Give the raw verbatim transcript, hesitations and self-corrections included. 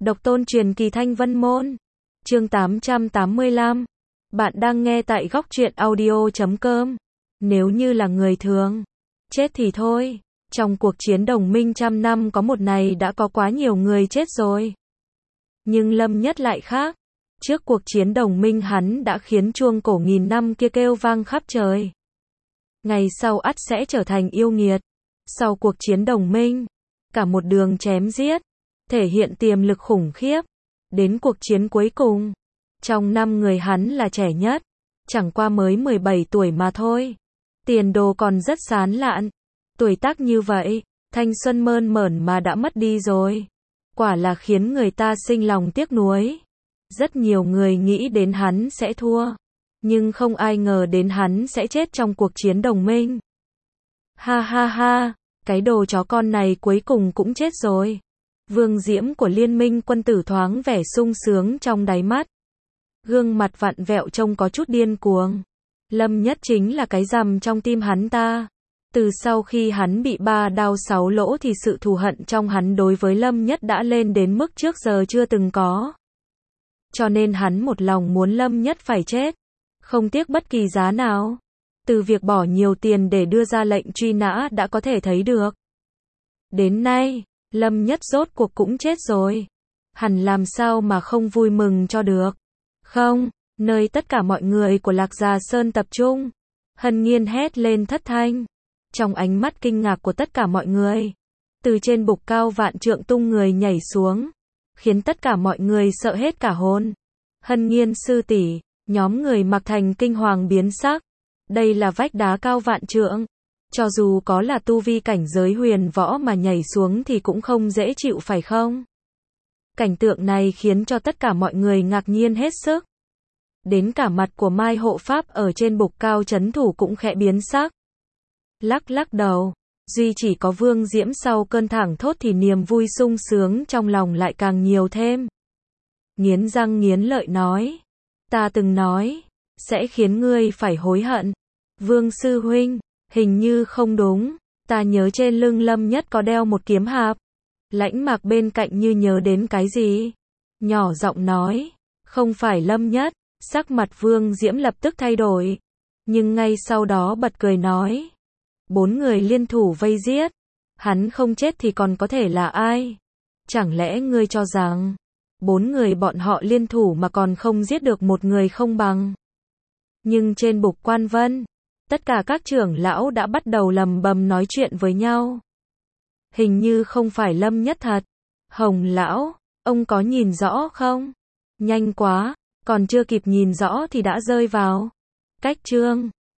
Độc tôn truyền kỳ Thanh Vân Môn. Chương tám trăm tám mươi lăm. Bạn đang nghe tại góc truyện audio chấm com. Nếu như là người thường, chết thì thôi. Trong cuộc chiến đồng minh trăm năm có một ngày đã có quá nhiều người chết rồi. Nhưng Lâm Nhất lại khác. Trước cuộc chiến đồng minh hắn đã khiến chuông cổ nghìn năm kia kêu vang khắp trời. Ngày sau ắt sẽ trở thành yêu nghiệt. Sau cuộc chiến đồng minh, cả một đường chém giết, thể hiện tiềm lực khủng khiếp. Đến cuộc chiến cuối cùng, trong năm người hắn là trẻ nhất, chẳng qua mới mười bảy tuổi mà thôi. Tiền đồ còn rất sán lạn. Tuổi tác như vậy, thanh xuân mơn mởn mà đã mất đi rồi. Quả là khiến người ta sinh lòng tiếc nuối. Rất nhiều người nghĩ đến hắn sẽ thua, nhưng không ai ngờ đến hắn sẽ chết trong cuộc chiến đồng minh. Ha ha ha, cái đồ chó con này cuối cùng cũng chết rồi. Vương diễm của liên minh quân tử thoáng vẻ sung sướng trong đáy mắt. Gương mặt vặn vẹo trông có chút điên cuồng. Lâm Nhất chính là cái rằm trong tim hắn ta. Từ sau khi hắn bị ba đao sáu lỗ thì sự thù hận trong hắn đối với Lâm Nhất đã lên đến mức trước giờ chưa từng có. Cho nên hắn một lòng muốn Lâm Nhất phải chết, không tiếc bất kỳ giá nào. Từ việc bỏ nhiều tiền để đưa ra lệnh truy nã đã có thể thấy được. Đến nay, Lâm Nhất rốt cuộc cũng chết rồi. Hẳn làm sao mà không vui mừng cho được. Không, nơi tất cả mọi người của Lạc Già Sơn tập trung, Hân Nhiên hét lên thất thanh. Trong ánh mắt kinh ngạc của tất cả mọi người, từ trên bục cao vạn trượng tung người nhảy xuống, khiến tất cả mọi người sợ hết cả hồn. Hân Nhiên sư tỷ, nhóm người mặc thành kinh hoàng biến sắc. Đây là vách đá cao vạn trượng. Cho dù có là tu vi cảnh giới huyền võ mà nhảy xuống thì cũng không dễ chịu phải không? Cảnh tượng này khiến cho tất cả mọi người ngạc nhiên hết sức. Đến cả mặt của Mai hộ pháp ở trên bục cao trấn thủ cũng khẽ biến sắc. Lắc lắc đầu, duy chỉ có Vương Diễm sau cơn thảng thốt thì niềm vui sung sướng trong lòng lại càng nhiều thêm. Nghiến răng nghiến lợi nói, ta từng nói, sẽ khiến ngươi phải hối hận. Vương sư huynh, hình như không đúng, ta nhớ trên lưng Lâm Nhất có đeo một kiếm hạp. Lãnh Mạc bên cạnh như nhớ đến cái gì, nhỏ giọng nói, không phải Lâm Nhất. Sắc mặt Vương Diễm lập tức thay đổi, nhưng ngay sau đó bật cười nói, bốn người liên thủ vây giết, hắn không chết thì còn có thể là ai? Chẳng lẽ ngươi cho rằng, bốn người bọn họ liên thủ mà còn không giết được một người không bằng? Nhưng trên bục Quan Vân, tất cả các trưởng lão đã bắt đầu lầm bầm nói chuyện với nhau. Hình như không phải Lâm Nhất thật. Hồng lão, ông có nhìn rõ không? Nhanh quá, còn chưa kịp nhìn rõ thì đã rơi vào cách chương.